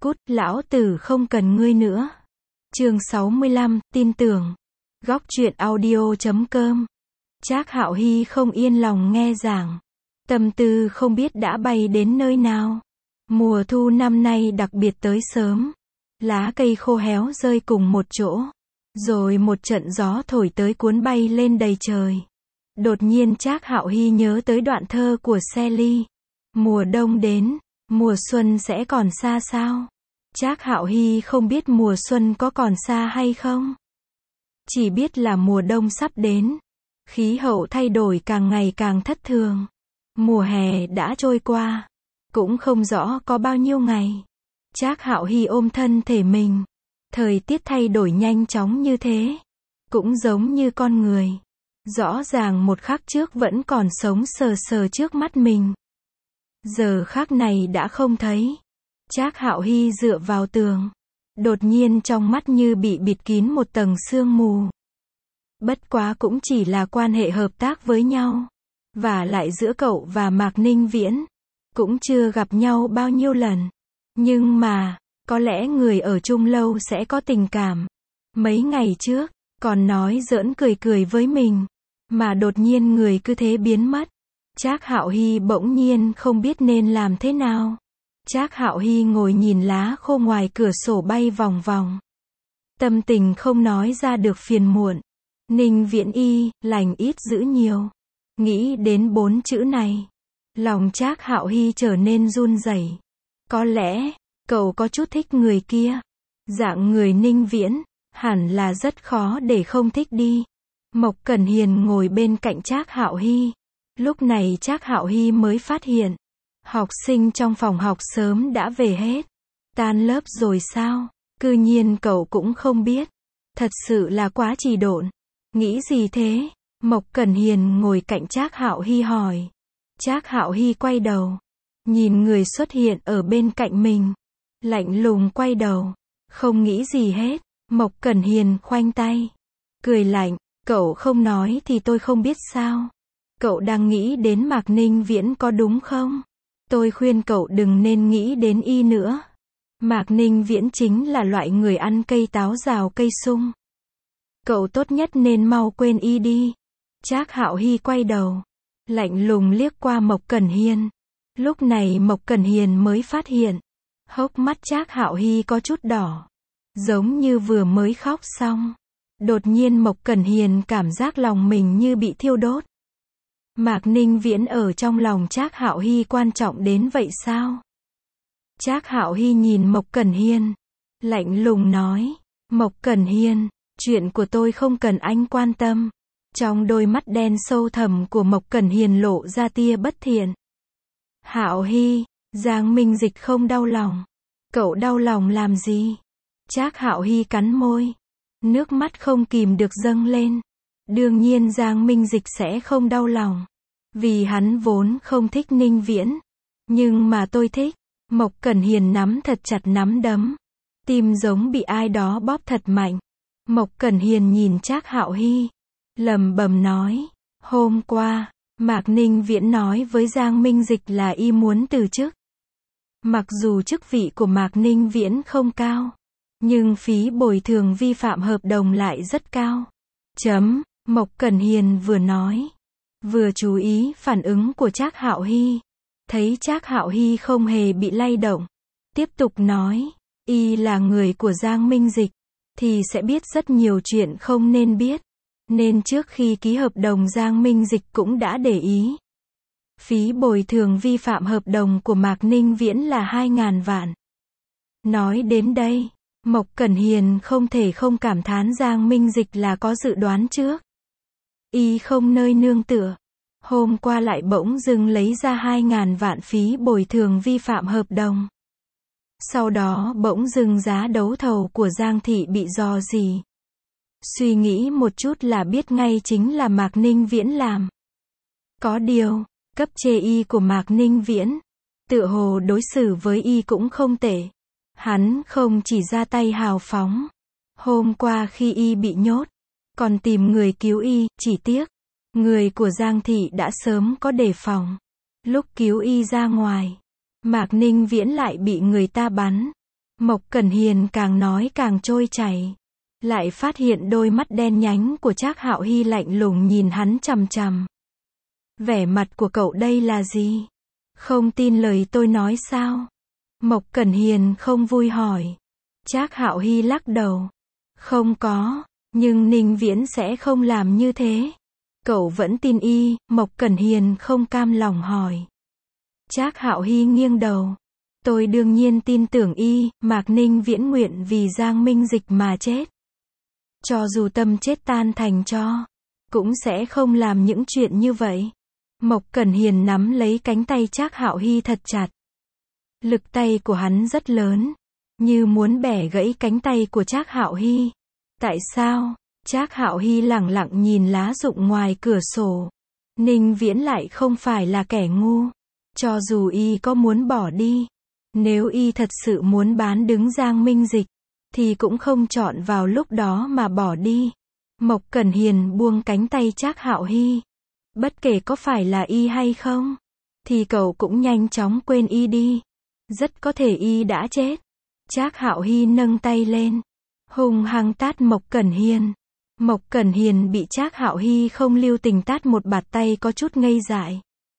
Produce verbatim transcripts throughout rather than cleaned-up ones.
Cút, lão tử không cần ngươi nữa. Chương sáu mươi lăm, tin tưởng. Góc truyện audio chấm com. Trác Hạo Hy không yên lòng nghe giảng. Tâm tư không biết đã bay đến nơi nào. Mùa thu năm nay đặc biệt tới sớm. Lá cây khô héo rơi cùng một chỗ. Rồi một trận gió thổi tới cuốn bay lên đầy trời. Đột nhiên Trác Hạo Hy nhớ tới đoạn thơ của Shelley. Mùa đông đến, mùa xuân sẽ còn xa sao? Trác Hạo Hy không biết mùa xuân có còn xa hay không. Chỉ biết là mùa đông sắp đến. Khí hậu thay đổi càng ngày càng thất thường. Mùa hè đã trôi qua. Cũng không rõ có bao nhiêu ngày. Trác Hạo Hy ôm thân thể mình. Thời tiết thay đổi nhanh chóng như thế. Cũng giống như con người. Rõ ràng một khắc trước vẫn còn sống sờ sờ trước mắt mình. Giờ khắc này đã không thấy. Trác Hạo Hy dựa vào tường. Đột nhiên trong mắt như bị bịt kín một tầng sương mù. Bất quá cũng chỉ là quan hệ hợp tác với nhau. Và lại giữa cậu và Mạc Ninh Viễn. Cũng chưa gặp nhau bao nhiêu lần. Nhưng mà, có lẽ người ở chung lâu sẽ có tình cảm. Mấy ngày trước, còn nói giỡn cười cười với mình. Mà đột nhiên người cứ thế biến mất. Trác Hạo Hy bỗng nhiên không biết nên làm thế nào. Trác Hạo Hy ngồi nhìn lá khô ngoài cửa sổ bay vòng vòng. Tâm tình không nói ra được phiền muộn. Ninh Viễn y, lành ít dữ nhiều. Nghĩ đến bốn chữ này. Lòng Trác Hạo Hy trở nên run rẩy. Có lẽ, cậu có chút thích người kia. Dạng người Ninh Viễn, hẳn là rất khó để không thích đi. Mộc Cẩn Hiền ngồi bên cạnh Trác Hạo Hy. Lúc này Trác Hạo Hy mới phát hiện. Học sinh trong phòng học sớm đã về hết. Tan lớp rồi sao? Cư nhiên cậu cũng không biết. Thật sự là quá trì độn. Nghĩ gì thế? Mộc Cẩn Hiền ngồi cạnh Trác Hạo Hy hỏi. Trác Hạo Hy quay đầu. Nhìn người xuất hiện ở bên cạnh mình. Lạnh lùng quay đầu. Không nghĩ gì hết. Mộc Cẩn Hiền khoanh tay. Cười lạnh. Cậu không nói thì tôi không biết sao. Cậu đang nghĩ đến Mạc Ninh Viễn có đúng không? Tôi khuyên cậu đừng nên nghĩ đến y nữa. Mạc Ninh Viễn chính là loại người ăn cây táo rào cây sung. Cậu tốt nhất nên mau quên y đi. Trác Hạo Hy quay đầu. Lạnh lùng liếc qua Mộc Cẩn Hiền. Lúc này Mộc Cẩn Hiền mới phát hiện. Hốc mắt Trác Hạo Hy có chút đỏ. Giống như vừa mới khóc xong. Đột nhiên Mộc Cẩn Hiền cảm giác lòng mình như bị thiêu đốt. Mạc Ninh Viễn ở trong lòng Trác Hạo Hy quan trọng đến vậy sao? Trác Hạo Hy nhìn Mộc Cẩn Hiền. Lạnh lùng nói. Mộc Cẩn Hiền, chuyện của tôi không cần anh quan tâm. Trong đôi mắt đen sâu thẳm của Mộc Cẩn Hiền lộ ra tia bất thiện. Hạo Hy, Giang Minh Dịch không đau lòng. Cậu đau lòng làm gì? Trác Hạo Hy cắn môi. Nước mắt không kìm được dâng lên. Đương nhiên Giang Minh Dịch sẽ không đau lòng. Vì hắn vốn không thích Ninh Viễn. Nhưng mà tôi thích. Mộc Cẩn Hiền nắm thật chặt nắm đấm. Tim giống bị ai đó bóp thật mạnh. Mộc Cẩn Hiền nhìn Trác Hạo Hy. Lẩm bẩm nói. Hôm qua, Mạc Ninh Viễn nói với Giang Minh Dịch là y muốn từ chức. Mặc dù chức vị của Mạc Ninh Viễn không cao. Nhưng phí bồi thường vi phạm hợp đồng lại rất cao. Chấm. Mộc Cẩn Hiền vừa nói. Vừa chú ý phản ứng của Trác Hạo Hy. Thấy Trác Hạo Hy không hề bị lay động. Tiếp tục nói. Y là người của Giang Minh Dịch. Thì sẽ biết rất nhiều chuyện không nên biết. Nên trước khi ký hợp đồng Giang Minh Dịch cũng đã để ý. Phí bồi thường vi phạm hợp đồng của Mạc Ninh Viễn là hai ngàn vạn. Nói đến đây. Mộc Cẩn Hiền không thể không cảm thán Giang Minh Dịch là có dự đoán trước. Y không nơi nương tựa. Hôm qua lại bỗng dưng lấy ra hai ngàn vạn phí bồi thường vi phạm hợp đồng. Sau đó bỗng dưng giá đấu thầu của Giang Thị bị rò rỉ. Suy nghĩ một chút là biết ngay chính là Mạc Ninh Viễn làm. Có điều, cấp trên y của Mạc Ninh Viễn, tựa hồ đối xử với y cũng không tệ. Hắn không chỉ ra tay hào phóng. Hôm qua khi y bị nhốt, còn tìm người cứu y, chỉ tiếc. Người của Giang Thị đã sớm có đề phòng. Lúc cứu y ra ngoài, Mạc Ninh Viễn lại bị người ta bắn. Mộc Cẩn Hiền càng nói càng trôi chảy. Lại phát hiện đôi mắt đen nhánh của Trác Hạo Hy lạnh lùng nhìn hắn chằm chằm. Vẻ mặt của cậu đây là gì? Không tin lời tôi nói sao? Mộc Cẩn Hiền không vui hỏi. Trác Hạo Hy lắc đầu. Không có, nhưng Ninh Viễn sẽ không làm như thế. Cậu vẫn tin y, Mộc Cẩn Hiền không cam lòng hỏi. Trác Hạo Hy nghiêng đầu. Tôi đương nhiên tin tưởng y, Mạc Ninh Viễn nguyện vì Giang Minh Dịch mà chết. Cho dù tâm chết tan thành tro, cũng sẽ không làm những chuyện như vậy. Mộc Cẩn Hiền nắm lấy cánh tay Trác Hạo Hy thật chặt. Lực tay của hắn rất lớn, như muốn bẻ gãy cánh tay của Trác Hạo Hy. Tại sao? Trác Hạo Hy lẳng lặng nhìn lá rụng ngoài cửa sổ. Ninh Viễn lại không phải là kẻ ngu. Cho dù y có muốn bỏ đi, nếu y thật sự muốn bán đứng Giang Minh Dịch, thì cũng không chọn vào lúc đó mà bỏ đi. Mộc Cẩn Hiền buông cánh tay Trác Hạo Hy. Bất kể có phải là y hay không, thì cậu cũng nhanh chóng quên y đi. Rất có thể y đã chết. Trác Hạo Hy nâng tay lên, hung hăng tát Mộc Cẩn Hiền. Mộc Cẩn Hiền bị Trác Hạo Hy không lưu tình tát một bạt tay có chút ngây dại.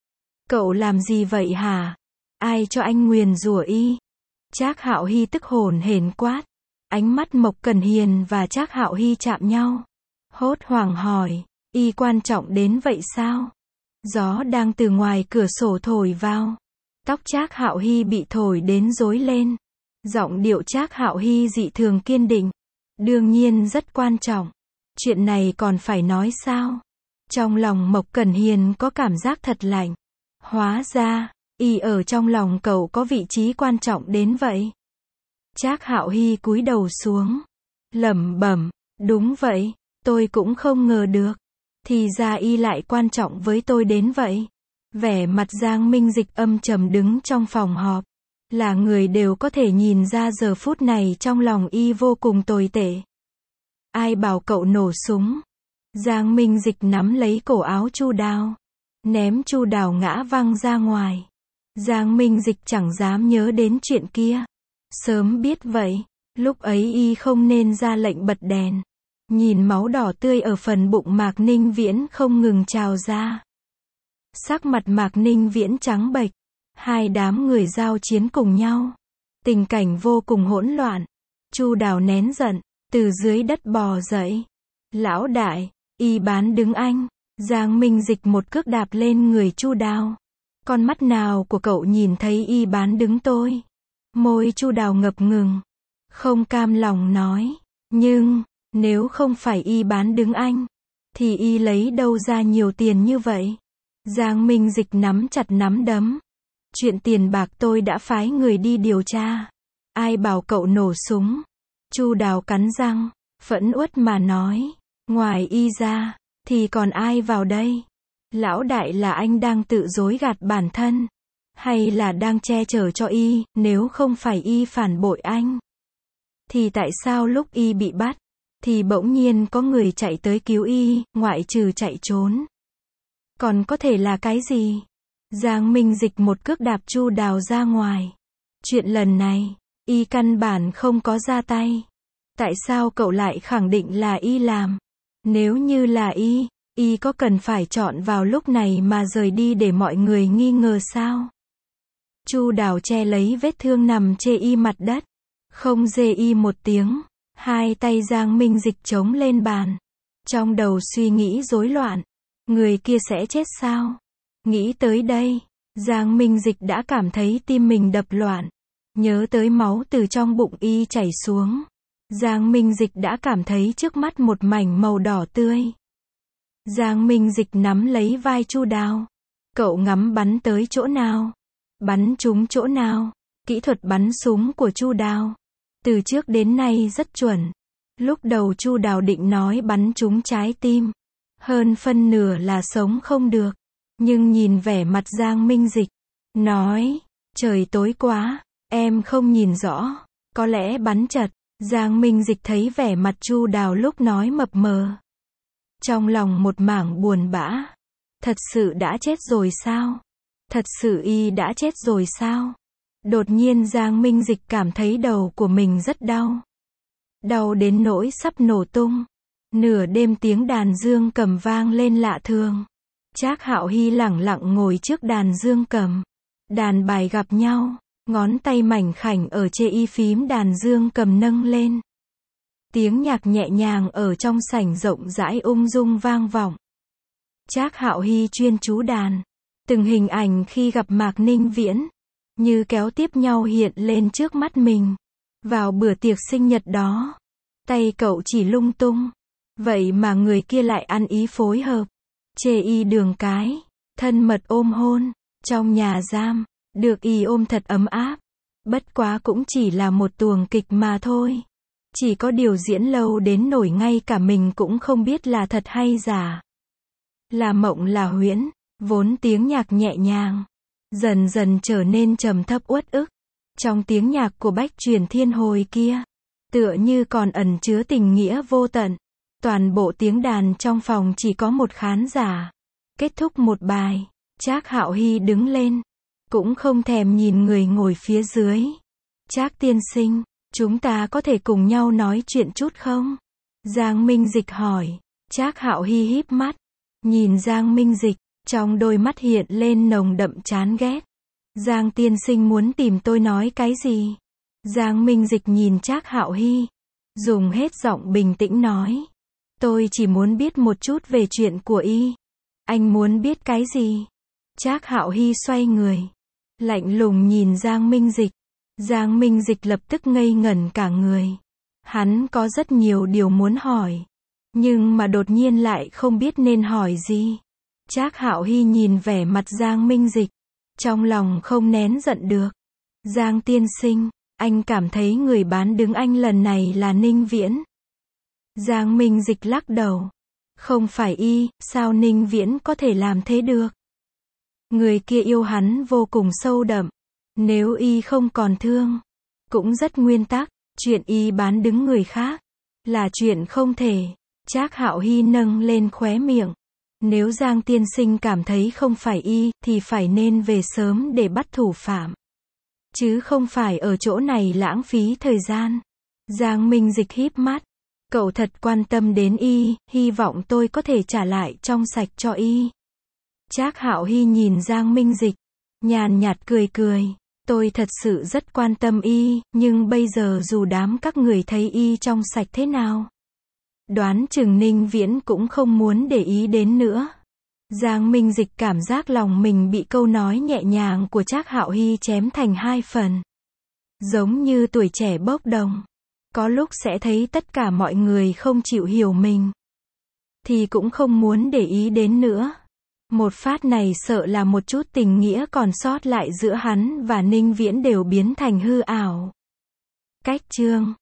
Cậu làm gì vậy hả? Ai cho anh nguyền rủa y? Trác Hạo Hy tức hổn hển quát. Ánh mắt Mộc Cẩn Hiền và Trác Hạo Hy chạm nhau. Hốt hoảng hỏi, y quan trọng đến vậy sao? Gió đang từ ngoài cửa sổ thổi vào. Tóc Trác Hạo Hy bị thổi đến rối lên. Giọng điệu Trác Hạo Hy dị thường kiên định. Đương nhiên rất quan trọng. Chuyện này còn phải nói sao? Trong lòng Mộc Cẩn Hiền có cảm giác thật lạnh. Hóa ra, y ở trong lòng cậu có vị trí quan trọng đến vậy. Trác Hạo Hy cúi đầu xuống, lẩm bẩm, đúng vậy, tôi cũng không ngờ được. Thì ra y lại quan trọng với tôi đến vậy. Vẻ mặt Giang Minh Dịch âm trầm đứng trong phòng họp. Là người đều có thể nhìn ra giờ phút này trong lòng y vô cùng tồi tệ. Ai bảo cậu nổ súng? Giang Minh Dịch nắm lấy cổ áo Chu Đào, ném Chu Đào ngã văng ra ngoài. Giang Minh Dịch chẳng dám nhớ đến chuyện kia. Sớm biết vậy, lúc ấy y không nên ra lệnh bật đèn. Nhìn máu đỏ tươi ở phần bụng Mạc Ninh Viễn không ngừng trào ra. Sắc mặt Mạc Ninh Viễn trắng bệch. Hai đám người giao chiến cùng nhau. Tình cảnh vô cùng hỗn loạn. Chu Đào nén giận, từ dưới đất bò dậy. Lão đại, y bán đứng anh. Giang Minh Dịch một cước đạp lên người Chu Đào. Con mắt nào của cậu nhìn thấy y bán đứng tôi? Môi Chu Đào ngập ngừng. Không cam lòng nói. Nhưng, nếu không phải y bán đứng anh, thì y lấy đâu ra nhiều tiền như vậy? Giang Minh Dịch nắm chặt nắm đấm. Chuyện tiền bạc tôi đã phái người đi điều tra. Ai bảo cậu nổ súng? Chu Đào cắn răng, phẫn uất mà nói. Ngoài y ra, thì còn ai vào đây? Lão đại là anh đang tự dối gạt bản thân, hay là đang che chở cho y? Nếu không phải y phản bội anh, thì tại sao lúc y bị bắt, thì bỗng nhiên có người chạy tới cứu y, ngoại trừ chạy trốn? Còn có thể là cái gì? Giang Minh Dịch một cước đạp Chu Đào ra ngoài. Chuyện lần này, y căn bản không có ra tay. Tại sao cậu lại khẳng định là y làm? Nếu như là y, y có cần phải chọn vào lúc này mà rời đi để mọi người nghi ngờ sao? Chu Đào che lấy vết thương nằm chê y mặt đất. Không dê y một tiếng. Hai tay Giang Minh Dịch chống lên bàn. Trong đầu suy nghĩ rối loạn. Người kia sẽ chết sao? Nghĩ tới đây, Giang Minh Dịch đã cảm thấy tim mình đập loạn. Nhớ tới máu từ trong bụng y chảy xuống. Giang Minh Dịch đã cảm thấy trước mắt một mảnh màu đỏ tươi. Giang Minh Dịch nắm lấy vai Chu Đào. Cậu ngắm bắn tới chỗ nào? Bắn trúng chỗ nào? Kỹ thuật bắn súng của Chu Đào từ trước đến nay rất chuẩn. Lúc đầu Chu Đào định nói bắn trúng trái tim. Hơn phân nửa là sống không được. Nhưng nhìn vẻ mặt Giang Minh Dịch, nói, trời tối quá, em không nhìn rõ, có lẽ bắn chật. Giang Minh Dịch thấy vẻ mặt Chu Đào lúc nói mập mờ. Trong lòng một mảng buồn bã. Thật sự đã chết rồi sao? Thật sự y đã chết rồi sao? Đột nhiên Giang Minh Dịch cảm thấy đầu của mình rất đau. Đau đến nỗi sắp nổ tung. Nửa đêm tiếng đàn dương cầm vang lên lạ thường. Trác Hạo Hy lẳng lặng ngồi trước đàn dương cầm. Đàn bài gặp nhau, ngón tay mảnh khảnh ở chê y phím đàn dương cầm nâng lên. Tiếng nhạc nhẹ nhàng ở trong sảnh rộng rãi ung dung vang vọng. Trác Hạo Hy chuyên chú đàn. Từng hình ảnh khi gặp Mạc Ninh Viễn, như kéo tiếp nhau hiện lên trước mắt mình. Vào bữa tiệc sinh nhật đó, tay cậu chỉ lung tung. Vậy mà người kia lại ăn ý phối hợp. Chê y đường cái, thân mật ôm hôn, trong nhà giam, được y ôm thật ấm áp. Bất quá cũng chỉ là một tuồng kịch mà thôi. Chỉ có điều diễn lâu đến nổi ngay cả mình cũng không biết là thật hay giả. Là mộng là huyễn, vốn tiếng nhạc nhẹ nhàng, dần dần trở nên trầm thấp uất ức. Trong tiếng nhạc của Bách Truyền Thiên hồi kia, tựa như còn ẩn chứa tình nghĩa vô tận. Toàn bộ tiếng đàn trong phòng chỉ có một khán giả. Kết thúc một bài, Trác Hạo Hy đứng lên, cũng không thèm nhìn người ngồi phía dưới. Trác tiên sinh, chúng ta có thể cùng nhau nói chuyện chút không? Giang Minh Dịch hỏi. Trác Hạo Hy híp mắt, nhìn Giang Minh Dịch, trong đôi mắt hiện lên nồng đậm chán ghét. Giang tiên sinh muốn tìm tôi nói cái gì? Giang Minh Dịch nhìn Trác Hạo Hy, dùng hết giọng bình tĩnh nói. Tôi chỉ muốn biết một chút về chuyện của y. Anh muốn biết cái gì? Trác Hạo Hy xoay người, lạnh lùng nhìn Giang Minh Dịch. Giang Minh Dịch lập tức ngây ngẩn cả người. Hắn có rất nhiều điều muốn hỏi, nhưng mà đột nhiên lại không biết nên hỏi gì. Trác Hạo Hy nhìn vẻ mặt Giang Minh Dịch, trong lòng không nén giận được. Giang tiên sinh, anh cảm thấy người bán đứng anh lần này là Ninh Viễn. Giang Minh Dịch lắc đầu. Không phải y, sao Ninh Viễn có thể làm thế được? Người kia yêu hắn vô cùng sâu đậm. Nếu y không còn thương, cũng rất nguyên tắc, chuyện y bán đứng người khác là chuyện không thể. Trác Hạo Hy nâng lên khóe miệng. Nếu Giang tiên sinh cảm thấy không phải y, thì phải nên về sớm để bắt thủ phạm, chứ không phải ở chỗ này lãng phí thời gian. Giang Minh Dịch híp mắt. Cậu thật quan tâm đến y, hy vọng tôi có thể trả lại trong sạch cho y. Trác Hạo Hy nhìn Giang Minh Dịch, nhàn nhạt cười cười. Tôi thật sự rất quan tâm y, nhưng bây giờ dù đám các người thấy y trong sạch thế nào, đoán chừng Ninh Viễn cũng không muốn để ý đến nữa. Giang Minh Dịch cảm giác lòng mình bị câu nói nhẹ nhàng của Trác Hạo Hy chém thành hai phần. Giống như tuổi trẻ bốc đồng. Có lúc sẽ thấy tất cả mọi người không chịu hiểu mình, thì cũng không muốn để ý đến nữa. Một phát này sợ là một chút tình nghĩa còn sót lại giữa hắn và Ninh Viễn đều biến thành hư ảo. Cách chương